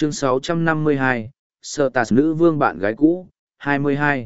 Chương 652, Sở Tạt nữ vương bạn gái cũ, 22.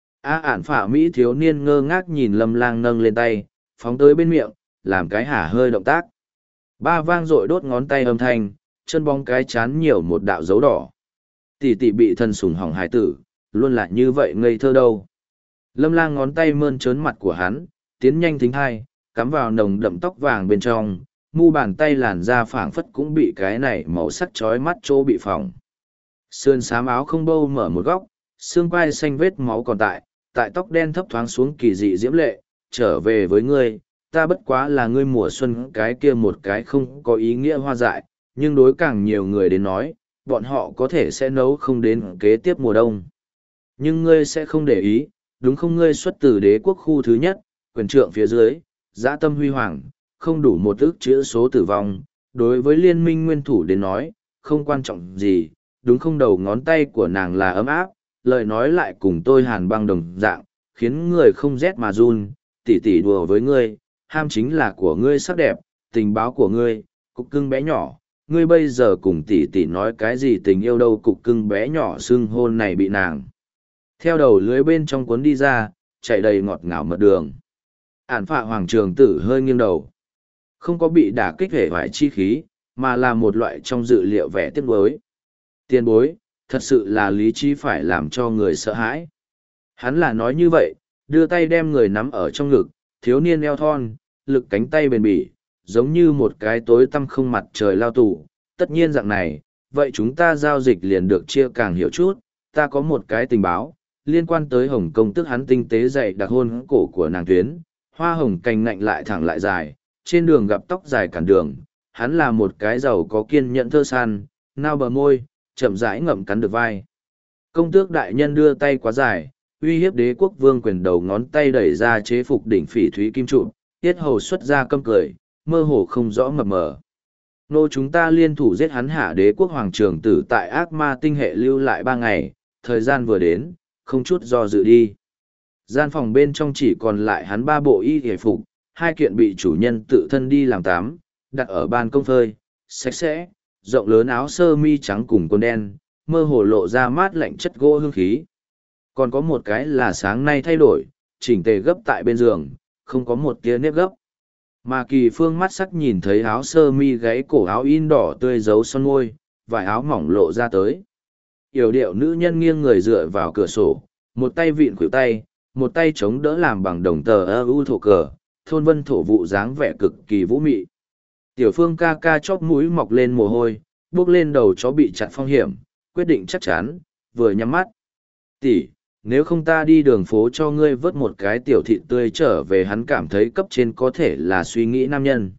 Ản phả Mỹ thiếu niên ngơ ngác nhìn Lâm Lang nâng lên tay, phóng tới bên miệng, làm cái hả hơi động tác. Ba vang dội đốt ngón tay âm thanh, chân bóng cái chán nhiều một đạo dấu đỏ. Tỷ tỷ bị thân sủng hỏng hải tử, luôn là như vậy ngây thơ đâu. Lâm Lang ngón tay mơn trớn mặt của hắn, tiến nhanh thính hai, cắm vào nồng đậm tóc vàng bên trong, mu bàn tay làn da phảng phất cũng bị cái này màu sắc chói mắt chỗ bị phỏng. Sườn xám áo không bâu mở một góc, xương quai xanh vết máu còn tại tóc đen thấp thoáng xuống kỳ dị diễm lệ, trở về với ngươi, ta bất quá là ngươi mùa xuân cái kia một cái không có ý nghĩa hoa dại, nhưng đối càng nhiều người đến nói, bọn họ có thể sẽ nấu không đến kế tiếp mùa đông. Nhưng ngươi sẽ không để ý, đúng không? Ngươi xuất từ đế quốc khu thứ nhất, quyền trượng phía dưới, dã tâm huy hoàng, không đủ một ức chữ số tử vong, đối với liên minh nguyên thủ đến nói, không quan trọng gì, đúng không? Đầu ngón tay của nàng là ấm áp, lời nói lại cùng tôi hàn băng đồng dạng, khiến người không rét mà run, tỉ tỉ đùa với ngươi, ham chính là của ngươi sắc đẹp, tình báo của ngươi, cục cưng bé nhỏ, ngươi bây giờ cùng tỉ tỉ nói cái gì tình yêu đâu. Cục cưng bé nhỏ xưng hôn này bị nàng theo đầu lưới bên trong cuốn đi ra, chạy đầy ngọt ngào mật đường. Ản phạ hoàng trường tử hơi nghiêng đầu, không có bị đả kích hệ vải chi khí, mà là một loại trong dự liệu vẻ tiếc nuối. Tiền bối, thật sự là lý trí phải làm cho người sợ hãi. Hắn là nói như vậy, đưa tay đem người nắm ở trong ngực, thiếu niên eo thon, lực cánh tay bền bỉ, giống như một cái tối tăm không mặt trời lao tù. Tất nhiên dạng này, vậy chúng ta giao dịch liền được chia càng hiểu chút. Ta có một cái tình báo, liên quan tới Hồng Công tức hắn tinh tế dạy đặc hôn cổ của nàng tuyến, hoa hồng cành ngạnh lại thẳng lại dài, trên đường gặp tóc dài cản đường. Hắn là một cái giàu có kiên nhẫn thơ san, nao bờ môi, chậm rãi ngậm cắn được vai. Công tước đại nhân đưa tay quá dài, uy hiếp đế quốc vương quyền đầu ngón tay đẩy ra chế phục đỉnh phỉ thúy kim trụ, tiết hầu xuất ra câm cười, mơ hồ không rõ mập mờ. Nô chúng ta liên thủ giết hắn hạ đế quốc hoàng trường tử tại ác ma tinh hệ lưu lại 3 ngày, thời gian vừa đến, không chút do dự đi. Gian phòng bên trong chỉ còn lại hắn 3 bộ y hề phục, 2 kiện bị chủ nhân tự thân đi làm tắm, đặt ở ban công phơi, sạch sẽ, rộng lớn áo sơ mi trắng cùng quần đen, mơ hồ lộ ra mát lạnh chất gỗ hương khí. Còn có một cái là sáng nay thay đổi, chỉnh tề gấp tại bên giường, không có một tia nếp gấp. Mà Kỳ Phương mắt sắc nhìn thấy áo sơ mi gáy cổ áo in đỏ tươi dấu son môi, vải áo mỏng lộ ra tới. Yểu điệu nữ nhân nghiêng người dựa vào cửa sổ, một tay vịn khuỷu tay, một tay chống đỡ làm bằng đồng tờ ưu thổ cờ, thôn vân thổ vụ dáng vẻ cực kỳ vũ mị. Tiểu Phương ca ca chóp mũi mọc lên mồ hôi, bước lên đầu chó bị chặn phong hiểm, quyết định chắc chắn, vừa nhắm mắt. Tỷ, nếu không ta đi đường phố cho ngươi vớt một cái tiểu thịt tươi trở về. Hắn cảm thấy cấp trên có thể là suy nghĩ nam nhân.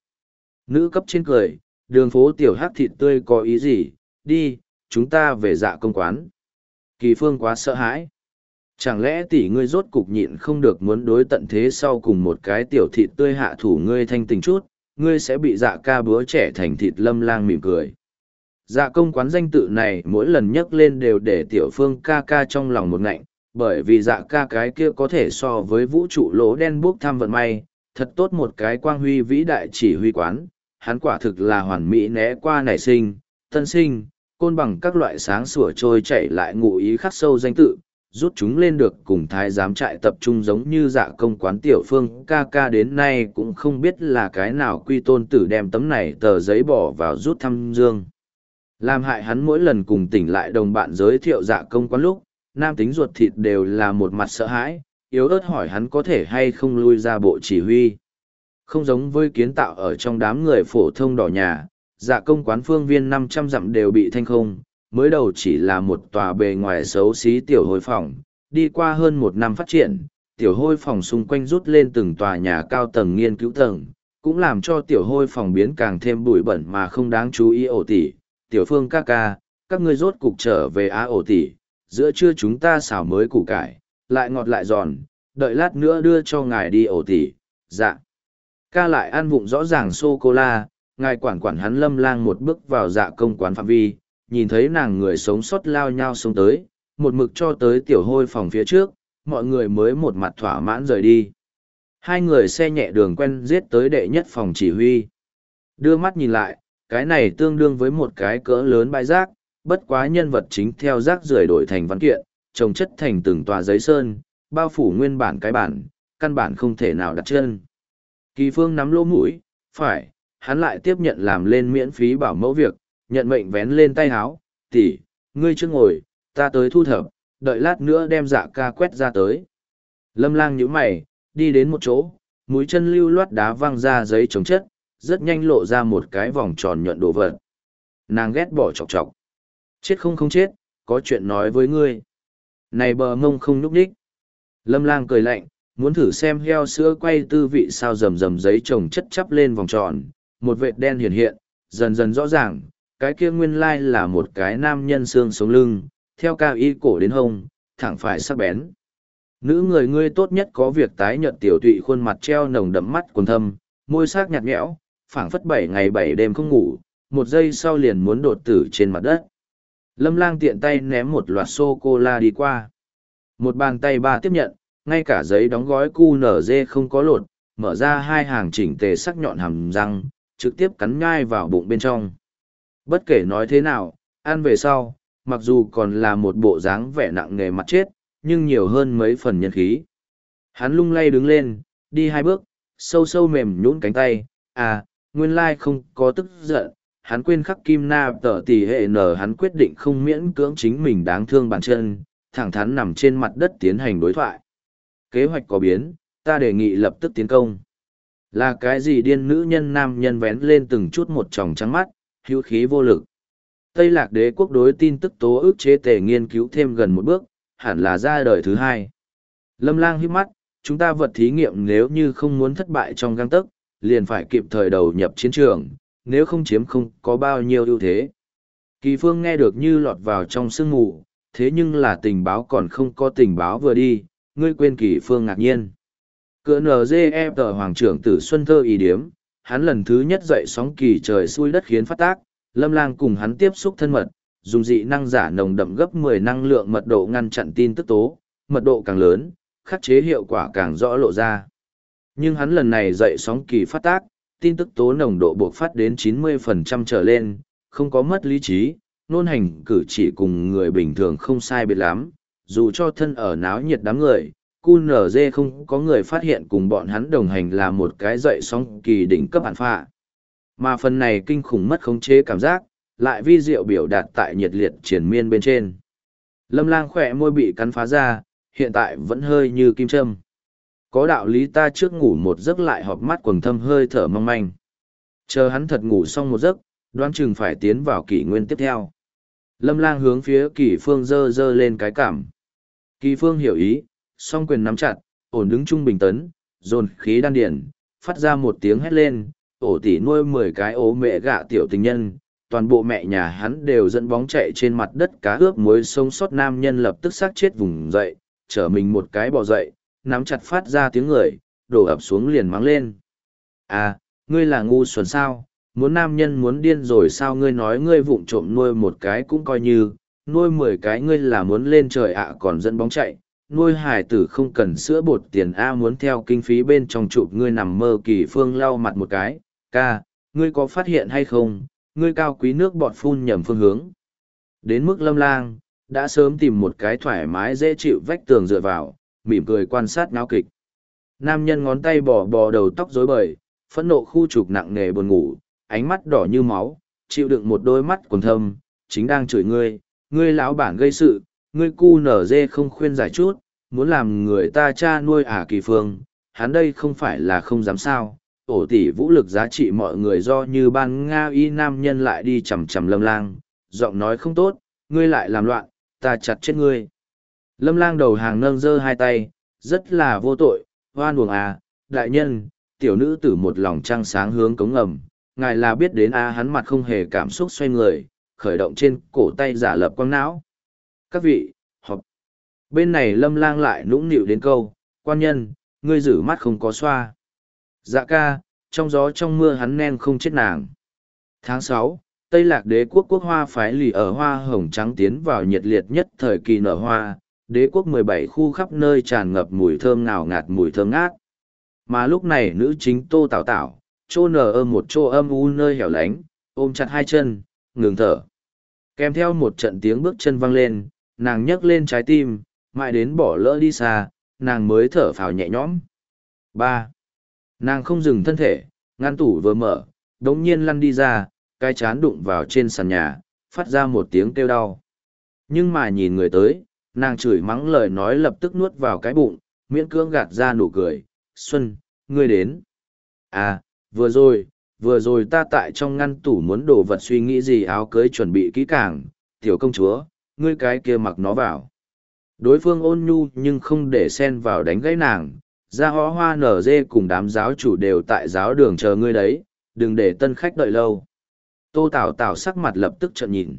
Nữ cấp trên cười, đường phố tiểu hắc thịt tươi có ý gì, đi, chúng ta về Dạ Công quán. Kỳ Phương quá sợ hãi. Chẳng lẽ tỷ ngươi rốt cục nhịn không được muốn đối tận thế sau cùng một cái tiểu thịt tươi hạ thủ ngươi thanh tình chút, ngươi sẽ bị Dạ ca búa trẻ thành thịt. Lâm Lang mỉm cười. Dạ Công quán danh tự này mỗi lần nhắc lên đều để Tiểu Phương ca ca trong lòng một ngạnh, bởi vì Dạ ca cái kia có thể so với vũ trụ lỗ đen buốc thăm vận may, thật tốt một cái quang huy vĩ đại chỉ huy quán. Hắn quả thực là hoàn mỹ né qua nảy sinh, tân sinh, côn bằng các loại sáng sủa trôi chảy lại ngụ ý khắc sâu danh tự, rút chúng lên được cùng thái giám trại tập trung giống như Dạ Công quán. Tiểu Phương ca ca đến nay cũng không biết là cái nào quy tôn tử đem tấm này tờ giấy bỏ vào rút thăm dương. Làm hại hắn mỗi lần cùng tỉnh lại đồng bạn giới thiệu Dạ Công quán lúc, nam tính ruột thịt đều là một mặt sợ hãi, yếu ớt hỏi hắn có thể hay không lui ra bộ chỉ huy. Không giống với kiến tạo ở trong đám người phổ thông đỏ nhà, Dạ Công quán phương viên 500 dặm đều bị thanh không, mới đầu chỉ là một tòa bề ngoài xấu xí tiểu hôi phòng, đi qua hơn 1 năm phát triển, tiểu hôi phòng xung quanh rút lên từng tòa nhà cao tầng nghiên cứu tầng, cũng làm cho tiểu hôi phòng biến càng thêm bụi bẩn mà không đáng chú ý. Ổ tỷ, Tiểu Phương ca ca, các ngươi rốt cục trở về á. Ổ tỷ, giữa trưa chúng ta xào mới củ cải, lại ngọt lại giòn, đợi lát nữa đưa cho ngài đi. Ổ tỷ, dạ. Ca lại ăn vụng rõ ràng sô-cô-la, ngài quản quản hắn. Lâm Lang một bước vào Dạ Công quán phạm vi, nhìn thấy nàng người sống sót lao nhau xuống tới, một mực cho tới tiểu hôi phòng phía trước, mọi người mới một mặt thỏa mãn rời đi. 2 người xe nhẹ đường quen giết tới đệ nhất phòng chỉ huy. Đưa mắt nhìn lại, cái này tương đương với một cái cỡ lớn bãi rác, bất quá nhân vật chính theo rác rưởi đổi thành văn kiện, trồng chất thành từng tòa giấy sơn, bao phủ nguyên bản cái bản, căn bản không thể nào đặt chân. Kỳ Phương nắm lỗ mũi, phải, hắn lại tiếp nhận làm lên miễn phí bảo mẫu việc, nhận mệnh vén lên tay háo, tỷ, ngươi chưa ngồi, ta tới thu thập, đợi lát nữa đem Dạ ca quét ra tới. Lâm Lang nhíu mày, đi đến một chỗ, mũi chân lưu loát đá văng ra giấy chống chất, rất nhanh lộ ra một cái vòng tròn nhuận đồ vật. Nàng ghét bỏ chọc chọc. Chết không chết, có chuyện nói với ngươi. Này bờ mông không nhúc nhích. Lâm Lang cười lạnh, muốn thử xem heo sữa quay tư vị sao rầm rầm giấy trồng chất chắp lên vòng tròn, một vệt đen hiện hiện, dần dần rõ ràng, cái kia nguyên lai là một cái nam nhân xương sống lưng, theo cao y cổ đến hông, thẳng phải sắc bén. Nữ người ngươi tốt nhất có việc tái nhợt tiểu tụy khuôn mặt treo nồng đậm mắt quần thâm, môi sắc nhạt nhẽo, phảng phất 7 ngày 7 đêm không ngủ, một giây sau liền muốn đột tử trên mặt đất. Lâm Lang tiện tay ném một loạt sô-cô-la đi qua. Một bàn tay ba tiếp nhận, ngay cả giấy đóng gói QNZ không có lột, mở ra hai hàng chỉnh tề sắc nhọn hàm răng, trực tiếp cắn nhai vào bụng bên trong. Bất kể nói thế nào, ăn về sau, mặc dù còn là một bộ dáng vẻ nặng nề mặt chết, nhưng nhiều hơn mấy phần nhân khí. Hắn lung lay đứng lên, đi 2 bước, sâu sâu mềm nhũn cánh tay, nguyên lai không có tức giận, hắn quên khắc kim na tở tỷ hệ nở, hắn quyết định không miễn cưỡng chính mình đáng thương bàn chân, thẳng thắn nằm trên mặt đất tiến hành đối thoại. Kế hoạch có biến, ta đề nghị lập tức tiến công. Là cái gì điên nữ nhân nam nhân vén lên từng chút một tròng trắng mắt, hữu khí vô lực. Tây Lạc Đế quốc đối tin tức tố ức chế tề nghiên cứu thêm gần một bước, hẳn là ra đời thứ 2. Lâm Lang híp mắt, chúng ta vật thí nghiệm nếu như không muốn thất bại trong gang tấc, liền phải kịp thời đầu nhập chiến trường, nếu không chiếm không có bao nhiêu ưu thế. Kỳ Phương nghe được như lọt vào trong sương mù, thế nhưng là tình báo còn không có tình báo vừa đi, ngươi quên Kỳ Phương ngạc nhiên. Cỡ NGE tờ Hoàng trưởng Tử Xuân Thơ ý điếm, hắn lần thứ nhất dậy sóng kỳ trời xui đất khiến phát tác, Lâm Lang cùng hắn tiếp xúc thân mật, dùng dị năng giả nồng đậm gấp 10 năng lượng mật độ ngăn chặn tin tức tố, mật độ càng lớn, khắc chế hiệu quả càng rõ lộ ra. Nhưng hắn lần này dậy sóng kỳ phát tác, tin tức tố nồng độ buộc phát đến 90% trở lên, không có mất lý trí, nôn hành cử chỉ cùng người bình thường không sai biệt lắm, dù cho thân ở náo nhiệt đám người, QNZ không có người phát hiện cùng bọn hắn đồng hành là một cái dậy sóng kỳ đỉnh cấp hạn phạ. Mà phần này kinh khủng mất khống chế cảm giác, lại vi diệu biểu đạt tại nhiệt liệt triển miên bên trên. Lâm Lang khỏe môi bị cắn phá ra, hiện tại vẫn hơi như kim châm. Có đạo lý ta trước ngủ một giấc lại họp mắt quầng thâm hơi thở mong manh. Chờ hắn thật ngủ xong một giấc, đoán chừng phải tiến vào kỷ nguyên tiếp theo. Lâm Lang hướng phía Kỳ Phương giơ giơ lên cái cảm. Kỳ Phương hiểu ý, song quyền nắm chặt, ổn đứng trung bình tấn, dồn khí đan điển, phát ra một tiếng hét lên, ổ tỷ nuôi 10 cái ố mẹ gạ tiểu tình nhân, toàn bộ mẹ nhà hắn đều dẫn bóng chạy trên mặt đất cá ướp muối sống sót nam nhân lập tức xác chết vùng dậy, trở mình một cái bò dậy, nắm chặt phát ra tiếng người, đổ ập xuống liền mắng lên. Ngươi là ngu xuẩn sao, muốn nam nhân muốn điên rồi sao, ngươi nói ngươi vụng trộm nuôi một cái cũng coi như, nuôi 10 cái ngươi là muốn lên trời còn dẫn bóng chạy, nuôi hải tử không cần sữa bột tiền muốn theo kinh phí bên trong chụp ngươi nằm mơ. Kỳ Phương lau mặt một cái, ngươi có phát hiện hay không, ngươi cao quý nước bọt phun nhầm phương hướng. Đến mức Lâm Lang, đã sớm tìm một cái thoải mái dễ chịu vách tường dựa vào, mỉm cười quan sát náo kịch. Nam nhân ngón tay bò đầu tóc rối bời, phẫn nộ khu trục nặng nề buồn ngủ, ánh mắt đỏ như máu, chịu đựng một đôi mắt quần thâm, chính đang chửi ngươi lão bản gây sự, ngươi cu nở dê không khuyên giải chút, muốn làm người ta cha nuôi Kỳ Phương, hắn đây không phải là không dám sao. Ổ tỷ vũ lực giá trị mọi người do như ban Nga y nam nhân lại đi chầm chầm Lâm Lang, giọng nói không tốt, ngươi lại làm loạn, ta chặt chết ngươi. Lâm Lang đầu hàng nâng giơ hai tay, rất là vô tội, hoan uổng đại nhân, tiểu nữ tử một lòng trăng sáng hướng cống ngầm, ngài là biết đến hắn mặt không hề cảm xúc xoay người, khởi động trên cổ tay giả lập quang não. Các vị, họp. Bên này Lâm Lang lại nũng nịu đến câu, quan nhân, ngươi rử mắt không có xoa. Dạ ca, trong gió trong mưa hắn nen không chết nàng. Tháng 6, Tây Lạc Đế quốc quốc hoa phái lì ở hoa hồng trắng tiến vào nhiệt liệt nhất thời kỳ nở hoa, đế quốc 17 khu khắp nơi tràn ngập mùi thơm ngào ngạt mùi thơm ngát. Mà lúc này nữ chính Tô Tảo Tảo, trô nở ở một chỗ âm u nơi hẻo lánh, ôm chặt hai chân, ngừng thở. Kèm theo một trận tiếng bước chân vang lên, nàng nhấc lên trái tim, mãi đến bỏ lỡ đi xa, nàng mới thở phào nhẹ nhõm. Ba, nàng không dừng thân thể, ngăn tủ vừa mở, đống nhiên lăn đi ra, cái chán đụng vào trên sàn nhà, phát ra một tiếng kêu đau. Nhưng mà nhìn người tới, nàng chửi mắng lời nói lập tức nuốt vào cái bụng, miễn cưỡng gạt ra nụ cười. Xuân, ngươi đến. À, vừa rồi ta tại trong ngăn tủ muốn đồ vật suy nghĩ gì áo cưới chuẩn bị kỹ càng, tiểu công chúa, ngươi cái kia mặc nó vào. Đối phương ôn nhu nhưng không để xen vào đánh gãy nàng, ra hó hoa nở dê cùng đám giáo chủ đều tại giáo đường chờ ngươi đấy, đừng để tân khách đợi lâu. Tô Tảo Tảo sắc mặt lập tức trợn nhìn.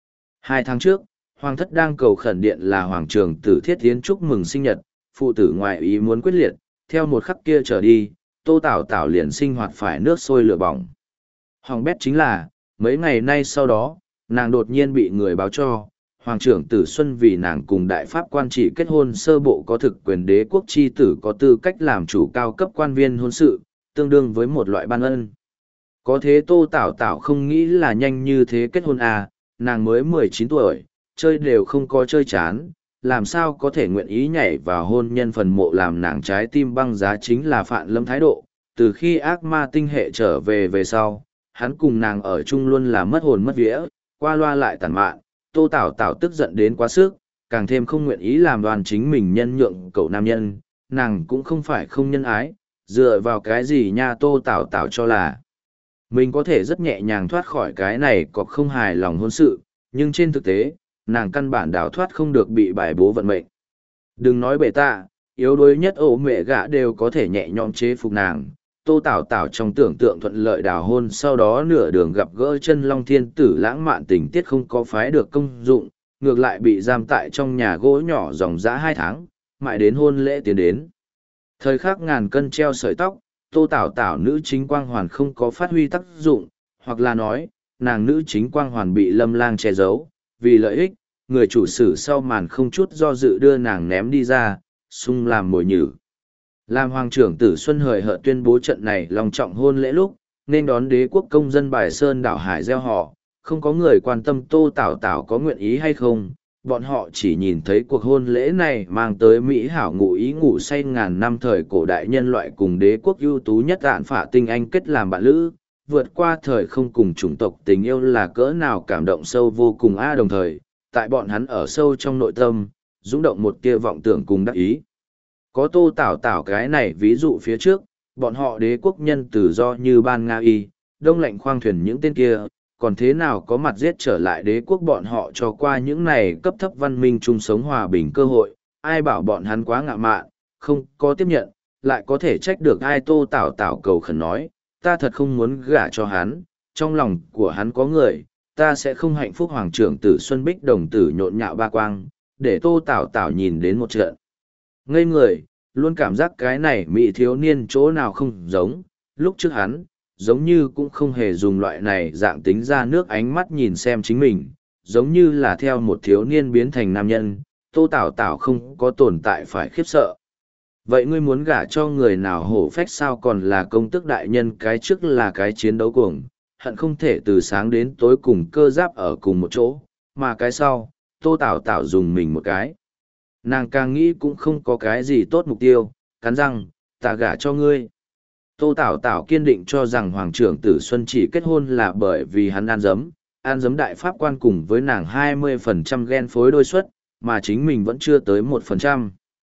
2 tháng trước, Hoàng thất đang cầu khẩn điện là Hoàng trưởng tử Thiết Thiến chúc mừng sinh nhật, phụ tử ngoại ý muốn quyết liệt, theo một khắc kia trở đi, Tô Tảo Tảo liền sinh hoạt phải nước sôi lửa bỏng. Hoàng bét chính là, mấy ngày nay sau đó, nàng đột nhiên bị người báo cho, Hoàng trưởng tử Xuân vì nàng cùng đại pháp quan trị kết hôn sơ bộ có thực quyền đế quốc chi tử có tư cách làm chủ cao cấp quan viên hôn sự, tương đương với một loại ban ân. Có thế Tô Tảo Tảo không nghĩ là nhanh như thế kết hôn à, nàng mới 19 tuổi, chơi đều không có chơi chán, làm sao có thể nguyện ý nhảy vào hôn nhân phần mộ làm nàng trái tim băng giá chính là Phạn Lâm thái độ. Từ khi ác ma tinh hệ trở về sau, hắn cùng nàng ở chung luôn là mất hồn mất vía, qua loa lại tàn mạn, Tô Tảo Tảo tức giận đến quá sức, càng thêm không nguyện ý làm đoàn chính mình nhân nhượng cậu nam nhân, nàng cũng không phải không nhân ái, dựa vào cái gì nha Tô Tảo Tảo cho là mình có thể rất nhẹ nhàng thoát khỏi cái này cọc không hài lòng hôn sự, nhưng trên thực tế, nàng căn bản đào thoát không được bị bài bố vận mệnh. Đừng nói bề tạ, yếu đuối nhất ổ mẹ gã đều có thể nhẹ nhõm chế phục nàng. Tô Tảo Tảo trong tưởng tượng thuận lợi đào hôn sau đó nửa đường gặp gỡ chân long thiên tử lãng mạn tình tiết không có phái được công dụng, ngược lại bị giam tại trong nhà gỗ nhỏ dòng dã 2 tháng, mãi đến hôn lễ tiến đến. Thời khắc ngàn cân treo sợi tóc, Tô Tảo Tảo nữ chính quang hoàn không có phát huy tác dụng, hoặc là nói, nàng nữ chính quang hoàn bị Lâm Lang che giấu, vì lợi ích, người chủ sử sau màn không chút do dự đưa nàng ném đi ra, sung làm mồi nhử. Làm Hoàng trưởng tử Xuân hời hợt tuyên bố trận này long trọng hôn lễ lúc, nên đón đế quốc công dân bài sơn đảo hải gieo họ, không có người quan tâm Tô Tảo Tảo có nguyện ý hay không, bọn họ chỉ nhìn thấy cuộc hôn lễ này mang tới Mỹ hảo ngụ ý ngủ say ngàn năm thời cổ đại nhân loại cùng đế quốc ưu tú nhất đạn phả tinh anh kết làm bạn lữ, vượt qua thời không cùng chủng tộc tình yêu là cỡ nào cảm động sâu vô cùng đồng thời, tại bọn hắn ở sâu trong nội tâm, dũng động một tia vọng tưởng cùng đắc ý. Có Tô Tảo Tảo cái này ví dụ phía trước, bọn họ đế quốc nhân tự do như ban Nga Y, đông lạnh khoang thuyền những tên kia, còn thế nào có mặt giết trở lại đế quốc bọn họ cho qua những này cấp thấp văn minh chung sống hòa bình cơ hội, ai bảo bọn hắn quá ngạ mạn, không có tiếp nhận, lại có thể trách được ai. Tô Tảo Tảo cầu khẩn nói, ta thật không muốn gả cho hắn, trong lòng của hắn có người, ta sẽ không hạnh phúc. Hoàng trưởng tử Xuân Bích đồng tử nhộn nhạo ba quang, để Tô Tảo Tảo nhìn đến một trận. Ngây người, luôn cảm giác cái này mỹ thiếu niên chỗ nào không giống, lúc trước hắn, giống như cũng không hề dùng loại này dạng tính ra nước ánh mắt nhìn xem chính mình, giống như là theo một thiếu niên biến thành nam nhân, Tô Tảo Tảo không có tồn tại phải khiếp sợ. Vậy ngươi muốn gả cho người nào hổ phách sao? Còn là công tước đại nhân, cái trước là cái chiến đấu cuồng, hận không thể từ sáng đến tối cùng cơ giáp ở cùng một chỗ, mà cái sau, Tô Tảo Tảo dùng mình một cái. Nàng càng nghĩ cũng không có cái gì tốt mục tiêu, cắn răng, ta gả cho ngươi. Tô Tảo Tảo kiên định cho rằng Hoàng trưởng tử Xuân chỉ kết hôn là bởi vì hắn ăn dấm đại pháp quan cùng với nàng 20% ghen phối đôi suất, mà chính mình vẫn chưa tới 1%.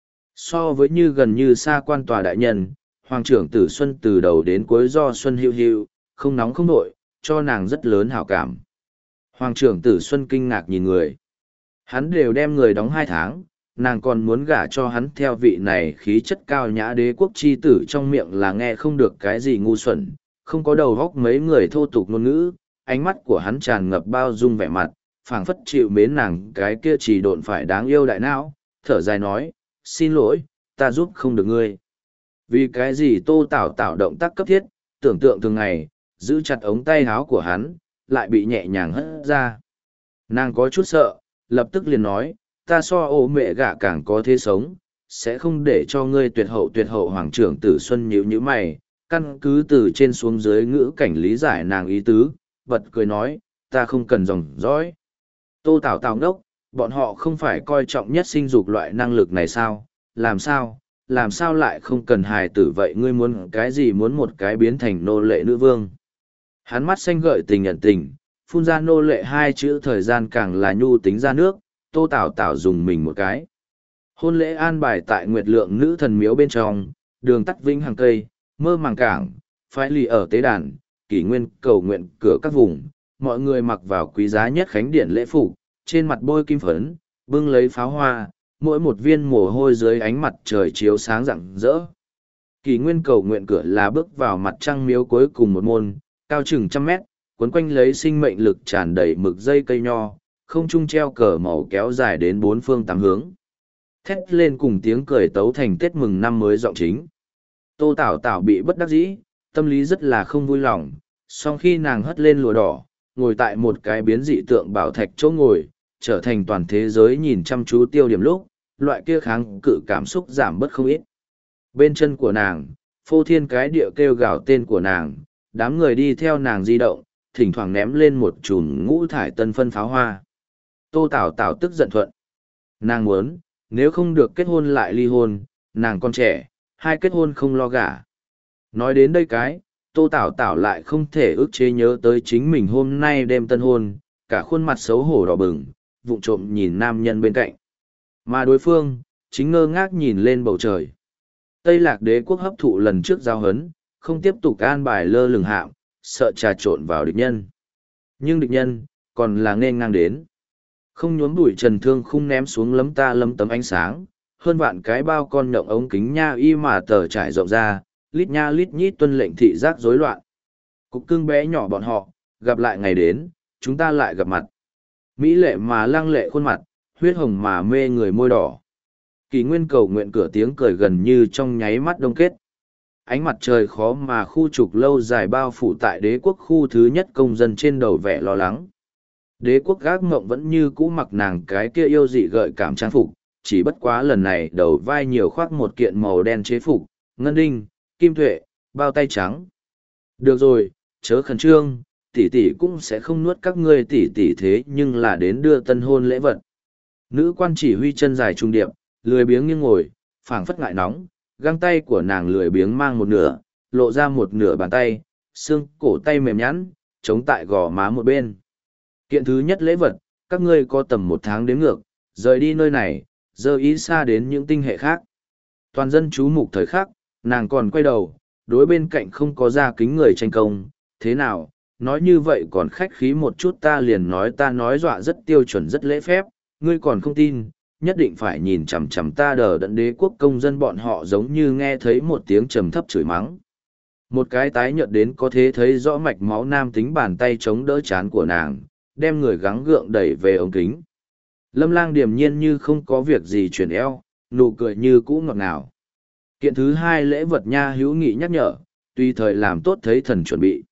So với như gần như xa quan tòa đại nhân, Hoàng trưởng tử Xuân từ đầu đến cuối do Xuân hữu hữu, không nóng không nội, cho nàng rất lớn hảo cảm. Hoàng trưởng tử Xuân kinh ngạc nhìn người. Hắn đều đem người đóng 2 tháng, nàng còn muốn gả cho hắn. Theo vị này khí chất cao nhã đế quốc chi tử trong miệng là nghe không được cái gì ngu xuẩn, không có đầu góc mấy người thô tục ngôn ngữ, ánh mắt của hắn tràn ngập bao dung vẻ mặt, phảng phất chịu mến nàng cái kia chỉ độn phải đáng yêu đại não, thở dài nói, xin lỗi, ta giúp không được ngươi. Vì cái gì? Tô Tảo Tảo động tác cấp thiết, tưởng tượng thường ngày, giữ chặt ống tay áo của hắn, lại bị nhẹ nhàng hất ra. Nàng có chút sợ, lập tức liền nói, ta so ố mẹ gả càng có thế sống, sẽ không để cho ngươi tuyệt hậu. Hoàng trưởng tử Xuân nhíu nhíu mày, căn cứ từ trên xuống dưới ngữ cảnh lý giải nàng ý tứ, bật cười nói, ta không cần dòng dõi. Tô Tảo Tảo ngốc, bọn họ không phải coi trọng nhất sinh dục loại năng lực này sao? Làm sao lại không cần hài tử vậy? Ngươi muốn cái gì, muốn một cái biến thành nô lệ nữ vương? Hắn mắt xanh gợi tình nhận tình, phun ra nô lệ hai chữ, thời gian càng là nhu tính ra nước. Tô Tảo Tảo dùng mình một cái. Hôn lễ an bài tại Nguyệt Lượng nữ thần miếu bên trong, đường tắt vĩnh hàng cây, mơ màng cảng, phái lì ở tế đàn, kỷ nguyên cầu nguyện cửa các vùng, mọi người mặc vào quý giá nhất khánh điện lễ phục, trên mặt bôi kim phấn, bưng lấy pháo hoa, mỗi một viên mồ hôi dưới ánh mặt trời chiếu sáng rạng rỡ. Kỷ nguyên cầu nguyện cửa là bước vào mặt trăng miếu cuối cùng một môn, cao chừng 100 mét, quấn quanh lấy sinh mệnh lực tràn đầy mực dây cây nho, không trung treo cờ màu kéo dài đến bốn phương tám hướng. Thét lên cùng tiếng cười tấu thành Tết mừng năm mới giọng chính. Tô Tảo Tảo bị bất đắc dĩ, tâm lý rất là không vui lòng, song khi nàng hất lên lụa đỏ, ngồi tại một cái biến dị tượng bảo thạch chỗ ngồi, trở thành toàn thế giới nhìn chăm chú tiêu điểm lúc, loại kia kháng cự cảm xúc giảm bớt không ít. Bên chân của nàng, phô thiên cái địa kêu gào tên của nàng, đám người đi theo nàng di động, thỉnh thoảng ném lên một chùm ngũ thải tân phân pháo hoa. Tô Tảo Tảo tức giận thuận. Nàng muốn, nếu không được kết hôn lại ly hôn, nàng còn trẻ, hai kết hôn không lo gả. Nói đến đây cái, Tô Tảo Tảo lại không thể ức chế nhớ tới chính mình hôm nay đêm tân hôn, cả khuôn mặt xấu hổ đỏ bừng, vụng trộm nhìn nam nhân bên cạnh. Mà đối phương, chính ngơ ngác nhìn lên bầu trời. Tây Lạc Đế quốc hấp thụ lần trước giao hấn, không tiếp tục an bài lơ lửng hạm, sợ trà trộn vào địch nhân. Nhưng địch nhân, còn là nên ngang đến. Không nhuốm bụi trần thương khung ném xuống lấm ta lấm tấm ánh sáng, hơn vạn cái bao con nhộng ống kính nha y mà tờ trải rộng ra, lít nha lít nhít tuân lệnh thị giác rối loạn. Cục cưng bé nhỏ bọn họ, gặp lại ngày đến, chúng ta lại gặp mặt. Mỹ lệ mà lăng lệ khuôn mặt, huyết hồng mà mê người môi đỏ. Kỷ nguyên cầu nguyện cửa tiếng cười gần như trong nháy mắt đông kết. Ánh mặt trời khó mà khu trục lâu dài bao phủ tại đế quốc khu thứ nhất, công dân trên đầu vẻ lo lắng. Đế quốc gác mộng vẫn như cũ mặc nàng cái kia yêu dị gợi cảm trang phục, chỉ bất quá lần này đầu vai nhiều khoác một kiện màu đen chế phục, ngân đinh, kim tuệ, bao tay trắng. Được rồi, chớ khẩn trương, tỷ tỷ cũng sẽ không nuốt các ngươi tỷ tỷ, thế nhưng là đến đưa tân hôn lễ vật. Nữ quan chỉ huy chân dài trung điệp, lười biếng nghiêng ngồi, phảng phất ngại nóng, găng tay của nàng lười biếng mang một nửa, lộ ra một nửa bàn tay, xương cổ tay mềm nhẵn, chống tại gò má một bên. Kiện thứ nhất lễ vật, các ngươi có tầm 1 tháng đếm ngược, rời đi nơi này, dơ ý xa đến những tinh hệ khác. Toàn dân chú mục thời khắc, nàng còn quay đầu, đối bên cạnh không có ra kính người tranh công, thế nào, nói như vậy còn khách khí một chút, ta liền nói ta nói dọa rất tiêu chuẩn rất lễ phép, ngươi còn không tin, nhất định phải nhìn chằm chằm ta. Đờ đẫn đế quốc công dân bọn họ giống như nghe thấy một tiếng trầm thấp chửi mắng. Một cái tái nhợt đến có thể thấy rõ mạch máu nam tính bàn tay chống đỡ chán của nàng, đem người gắng gượng đẩy về ống kính. Lâm Lang điềm nhiên như không có việc gì chuyển eo, nụ cười như cũ ngọt ngào. Kiện thứ hai lễ vật nha, hữu nghị nhắc nhở, tùy thời làm tốt thấy thần chuẩn bị.